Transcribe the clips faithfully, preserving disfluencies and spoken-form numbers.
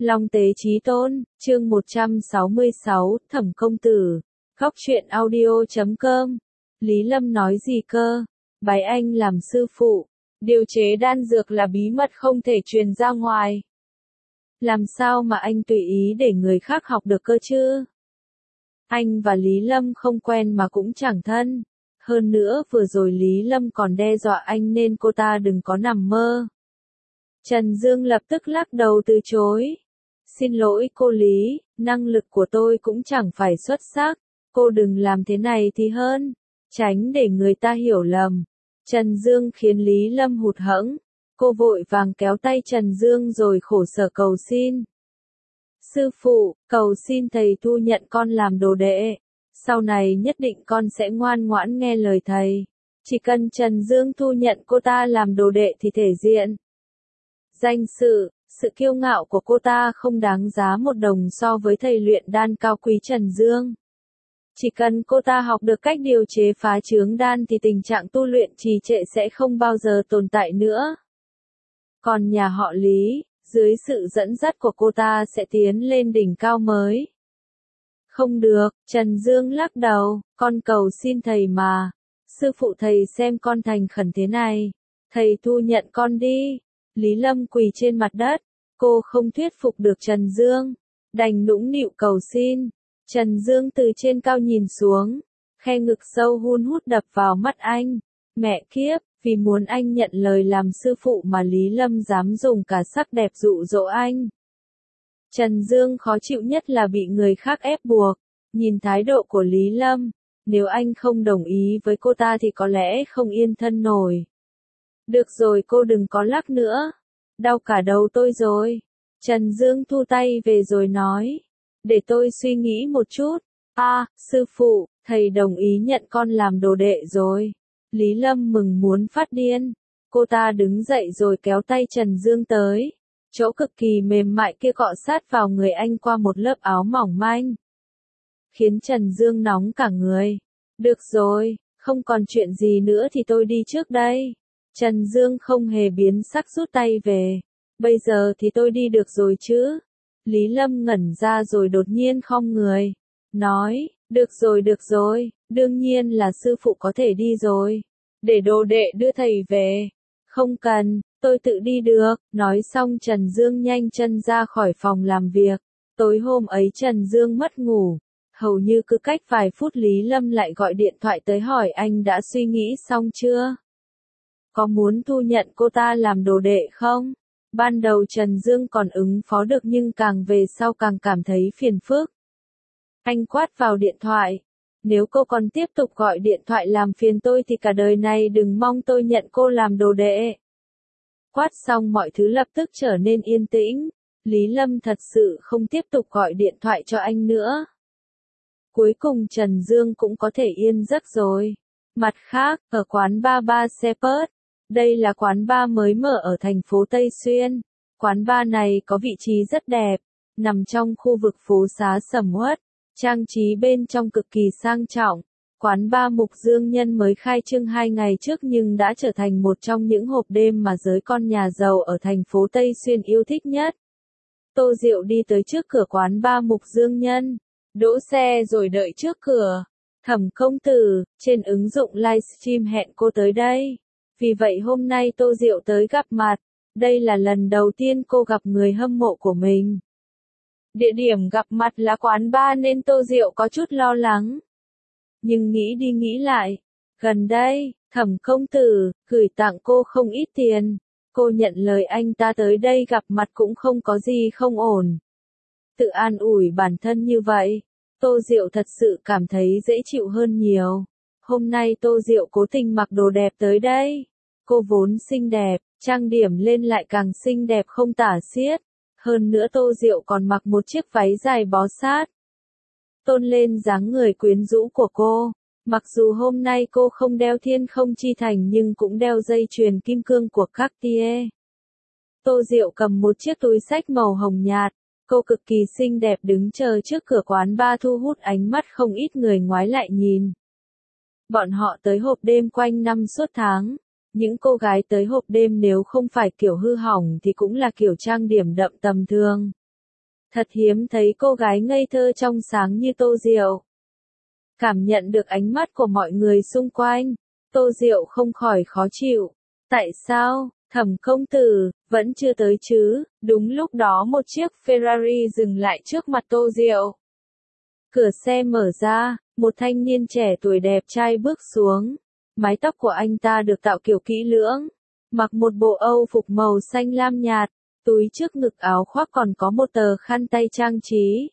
Long Tế Chí Tôn, chương một trăm sáu mươi sáu, Thẩm Công Tử, Góc truyện audio chấm com. Lý Lâm nói gì cơ? Bái anh làm sư phụ. Điều chế đan dược là bí mật không thể truyền ra ngoài. Làm sao mà anh tùy ý để người khác học được cơ chứ? Anh và Lý Lâm không quen mà cũng chẳng thân. Hơn nữa vừa rồi Lý Lâm còn đe dọa anh nên cô ta đừng có nằm mơ. Trần Dương lập tức lắc đầu từ chối. Xin lỗi cô Lý, năng lực của tôi cũng chẳng phải xuất sắc. Cô đừng làm thế này thì hơn. Tránh để người ta hiểu lầm. Trần Dương khiến Lý Lâm hụt hẫng. Cô vội vàng kéo tay Trần Dương rồi khổ sở cầu xin. Sư phụ, cầu xin thầy thu nhận con làm đồ đệ. Sau này nhất định con sẽ ngoan ngoãn nghe lời thầy. Chỉ cần Trần Dương thu nhận cô ta làm đồ đệ thì thể diện. Danh sự, sự kiêu ngạo của cô ta không đáng giá một đồng so với thầy luyện đan cao quý Trần Dương. Chỉ cần cô ta học được cách điều chế phá chướng đan thì tình trạng tu luyện trì trệ sẽ không bao giờ tồn tại nữa. Còn nhà họ Lý, dưới sự dẫn dắt của cô ta sẽ tiến lên đỉnh cao mới. Không được, Trần Dương lắc đầu, con cầu xin thầy mà. Sư phụ thầy xem con thành khẩn thế này. Thầy thu nhận con đi. Lý Lâm quỳ trên mặt đất. Cô không thuyết phục được Trần Dương. Đành nũng nịu cầu xin. Trần Dương từ trên cao nhìn xuống. Khe ngực sâu hun hút đập vào mắt anh. Mẹ kiếp, vì muốn anh nhận lời làm sư phụ mà Lý Lâm dám dùng cả sắc đẹp dụ dỗ anh. Trần Dương khó chịu nhất là bị người khác ép buộc. Nhìn thái độ của Lý Lâm, nếu anh không đồng ý với cô ta thì có lẽ không yên thân nổi. Được rồi, cô đừng có lắc nữa. Đau cả đầu tôi rồi. Trần Dương thu tay về rồi nói. Để tôi suy nghĩ một chút. À, sư phụ, thầy đồng ý nhận con làm đồ đệ rồi. Lý Lâm mừng muốn phát điên. Cô ta đứng dậy rồi kéo tay Trần Dương tới. Chỗ cực kỳ mềm mại kia cọ sát vào người anh qua một lớp áo mỏng manh. Khiến Trần Dương nóng cả người. Được rồi, không còn chuyện gì nữa thì tôi đi trước đây. Trần Dương không hề biến sắc rút tay về. Bây giờ thì tôi đi được rồi chứ? Lý Lâm ngẩn ra rồi đột nhiên khom người. Nói, được rồi được rồi, đương nhiên là sư phụ có thể đi rồi. Để đồ đệ đưa thầy về. Không cần, tôi tự đi được. Nói xong Trần Dương nhanh chân ra khỏi phòng làm việc. Tối hôm ấy Trần Dương mất ngủ. Hầu như cứ cách vài phút Lý Lâm lại gọi điện thoại tới hỏi anh đã suy nghĩ xong chưa? Có muốn thu nhận cô ta làm đồ đệ không? Ban đầu Trần Dương còn ứng phó được nhưng càng về sau càng cảm thấy phiền phức. Anh quát vào điện thoại. Nếu cô còn tiếp tục gọi điện thoại làm phiền tôi thì cả đời này đừng mong tôi nhận cô làm đồ đệ. Quát xong mọi thứ lập tức trở nên yên tĩnh. Lý Lâm thật sự không tiếp tục gọi điện thoại cho anh nữa. Cuối cùng Trần Dương cũng có thể yên giấc rồi. Mặt khác, ở quán bar Ba Shepherd, đây là quán bar mới mở ở thành phố Tây Xuyên. Quán bar này có vị trí rất đẹp, nằm trong khu vực phố xá sầm uất, trang trí bên trong cực kỳ sang trọng. Quán bar Mục Dương Nhân mới khai trương hai ngày trước nhưng đã trở thành một trong những hộp đêm mà giới con nhà giàu ở thành phố Tây Xuyên yêu thích nhất. Tô Diệu đi tới trước cửa quán bar Mục Dương Nhân, đỗ xe rồi đợi trước cửa. Thẩm công tử, trên ứng dụng livestream hẹn cô tới đây. Vì vậy hôm nay Tô Diệu tới gặp mặt. Đây là lần đầu tiên cô gặp người hâm mộ của mình. Địa điểm gặp mặt là quán bar nên Tô Diệu có chút lo lắng. Nhưng nghĩ đi nghĩ lại. Gần đây, Thẩm công tử, gửi tặng cô không ít tiền. Cô nhận lời anh ta tới đây gặp mặt cũng không có gì không ổn. Tự an ủi bản thân như vậy. Tô Diệu thật sự cảm thấy dễ chịu hơn nhiều. Hôm nay Tô Diệu cố tình mặc đồ đẹp tới đây. Cô vốn xinh đẹp, trang điểm lên lại càng xinh đẹp không tả xiết. Hơn nữa Tô Diệu còn mặc một chiếc váy dài bó sát. Tôn lên dáng người quyến rũ của cô. Mặc dù hôm nay cô không đeo thiên không chi thành nhưng cũng đeo dây chuyền kim cương của Cartier. Tô Diệu cầm một chiếc túi xách màu hồng nhạt. Cô cực kỳ xinh đẹp đứng chờ trước cửa quán bar thu hút ánh mắt không ít người ngoái lại nhìn. Bọn họ tới hộp đêm quanh năm suốt tháng. Những cô gái tới hộp đêm nếu không phải kiểu hư hỏng thì cũng là kiểu trang điểm đậm tầm thường. Thật hiếm thấy cô gái ngây thơ trong sáng như Tô Diệu. Cảm nhận được ánh mắt của mọi người xung quanh, Tô Diệu không khỏi khó chịu. Tại sao, Thẩm công tử, vẫn chưa tới chứ? Đúng lúc đó một chiếc Ferrari dừng lại trước mặt Tô Diệu. Cửa xe mở ra, một thanh niên trẻ tuổi đẹp trai bước xuống. Mái tóc của anh ta được tạo kiểu kỹ lưỡng, mặc một bộ âu phục màu xanh lam nhạt, túi trước ngực áo khoác còn có một tờ khăn tay trang trí.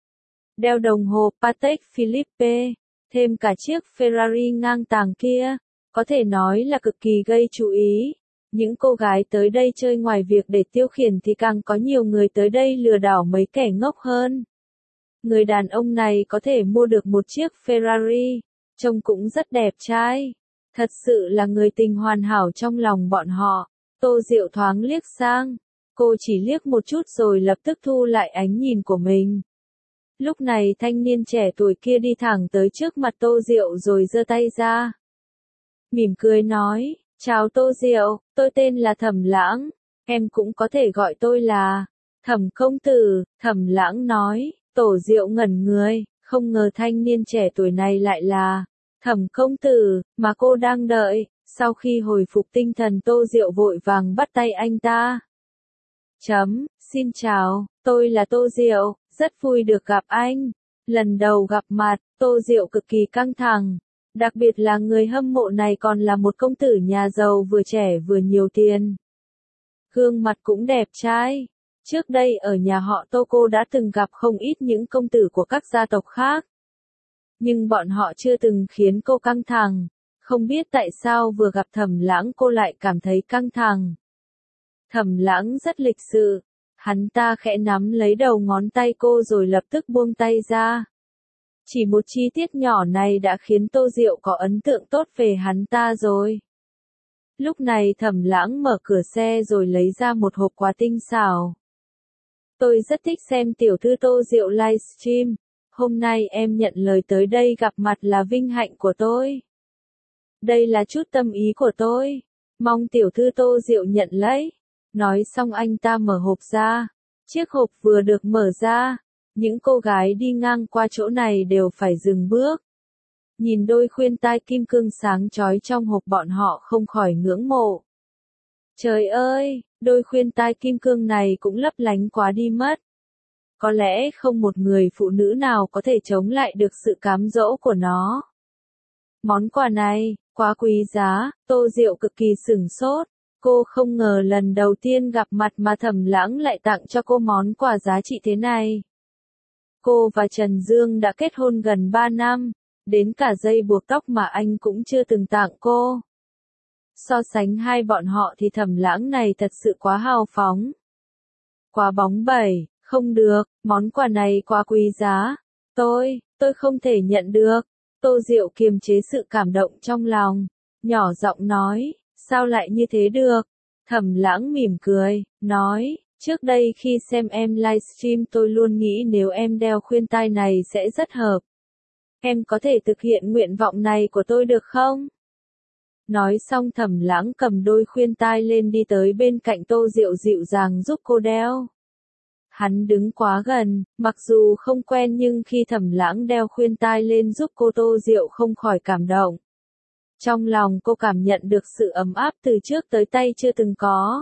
Đeo đồng hồ Patek Philippe, thêm cả chiếc Ferrari ngang tàng kia, có thể nói là cực kỳ gây chú ý. Những cô gái tới đây chơi ngoài việc để tiêu khiển thì càng có nhiều người tới đây lừa đảo mấy kẻ ngốc hơn. Người đàn ông này có thể mua được một chiếc Ferrari, trông cũng rất đẹp trai. Thật sự là người tình hoàn hảo trong lòng bọn họ. Tô Diệu thoáng liếc sang. Cô chỉ liếc một chút rồi lập tức thu lại ánh nhìn của mình. Lúc này thanh niên trẻ tuổi kia đi thẳng tới trước mặt Tô Diệu rồi giơ tay ra. Mỉm cười nói, chào Tô Diệu, tôi tên là Thẩm Lãng, em cũng có thể gọi tôi là Thẩm công tử. Thẩm Lãng nói. Tô Diệu ngẩn người, không ngờ thanh niên trẻ tuổi này lại là Thẩm công tử mà cô đang đợi. Sau khi hồi phục tinh thần, Tô Diệu vội vàng bắt tay anh ta. Chấm, xin chào, tôi là Tô Diệu, rất vui được gặp anh. Lần đầu gặp mặt, Tô Diệu cực kỳ căng thẳng. Đặc biệt là người hâm mộ này còn là một công tử nhà giàu vừa trẻ vừa nhiều tiền. Gương mặt cũng đẹp trai. Trước đây ở nhà họ Tô cô đã từng gặp không ít những công tử của các gia tộc khác. Nhưng bọn họ chưa từng khiến cô căng thẳng. Không biết tại sao vừa gặp Thẩm Lãng cô lại cảm thấy căng thẳng. Thẩm Lãng rất lịch sự. Hắn ta khẽ nắm lấy đầu ngón tay cô rồi lập tức buông tay ra. Chỉ một chi tiết nhỏ này đã khiến Tô Diệu có ấn tượng tốt về hắn ta rồi. Lúc này Thẩm Lãng mở cửa xe rồi lấy ra một hộp quà tinh xảo. Tôi rất thích xem tiểu thư Tô Diệu livestream. Hôm nay em nhận lời tới đây gặp mặt là vinh hạnh của tôi. Đây là chút tâm ý của tôi. Mong tiểu thư Tô Diệu nhận lấy. Nói xong anh ta mở hộp ra. Chiếc hộp vừa được mở ra, những cô gái đi ngang qua chỗ này đều phải dừng bước. Nhìn đôi khuyên tai kim cương sáng chói trong hộp bọn họ không khỏi ngưỡng mộ. Trời ơi, đôi khuyên tai kim cương này cũng lấp lánh quá đi mất. Có lẽ không một người phụ nữ nào có thể chống lại được sự cám dỗ của nó. Món quà này, quá quý giá, Tô Diệu cực kỳ sửng sốt. Cô không ngờ lần đầu tiên gặp mặt mà Thẩm Lãng lại tặng cho cô món quà giá trị thế này. Cô và Trần Dương đã kết hôn gần ba năm, đến cả dây buộc tóc mà anh cũng chưa từng tặng cô. So sánh hai bọn họ thì Thẩm Lãng này thật sự quá hào phóng. Quá bóng bẩy, không được, món quà này quá quý giá. Tôi, tôi không thể nhận được. Tô Diệu kiềm chế sự cảm động trong lòng, nhỏ giọng nói. Sao lại như thế được? Thẩm Lãng mỉm cười, nói, trước đây khi xem em livestream tôi luôn nghĩ nếu em đeo khuyên tai này sẽ rất hợp. Em có thể thực hiện nguyện vọng này của tôi được không? Nói xong Thẩm Lãng cầm đôi khuyên tai lên đi tới bên cạnh Tô Diệu dịu dàng giúp cô đeo. Hắn đứng quá gần, mặc dù không quen nhưng khi Thẩm Lãng đeo khuyên tai lên giúp cô Tô Diệu không khỏi cảm động. Trong lòng cô cảm nhận được sự ấm áp từ trước tới tay chưa từng có.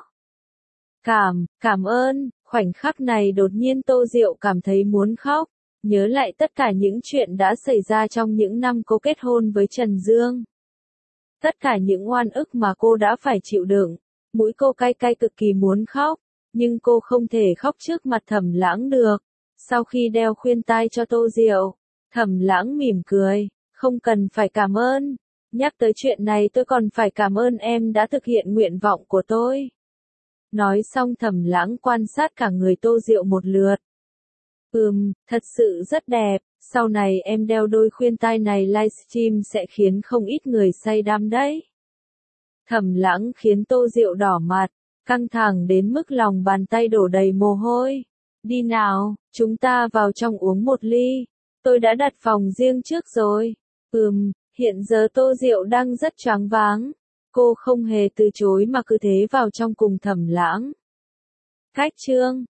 Cảm, cảm ơn, khoảnh khắc này đột nhiên Tô Diệu cảm thấy muốn khóc, nhớ lại tất cả những chuyện đã xảy ra trong những năm cô kết hôn với Trần Dương. Tất cả những oan ức mà cô đã phải chịu đựng, mũi cô cay cay cực kỳ muốn khóc, nhưng cô không thể khóc trước mặt Thẩm Lãng được. Sau khi đeo khuyên tai cho Tô Diệu, Thẩm Lãng mỉm cười, không cần phải cảm ơn. Nhắc tới chuyện này tôi còn phải cảm ơn em đã thực hiện nguyện vọng của tôi. Nói xong Thẩm Lãng quan sát cả người Tô Diệu một lượt. Ừm, thật sự rất đẹp, sau này em đeo đôi khuyên tai này livestream sẽ khiến không ít người say đắm đấy. Thẩm Lãng khiến Tô Diệu đỏ mặt, căng thẳng đến mức lòng bàn tay đổ đầy mồ hôi. Đi nào, chúng ta vào trong uống một ly. Tôi đã đặt phòng riêng trước rồi. Ừm. Hiện giờ Tô Diệu đang rất choáng váng. Cô không hề từ chối mà cứ thế vào trong cùng Thẩm Lãng. Cách chương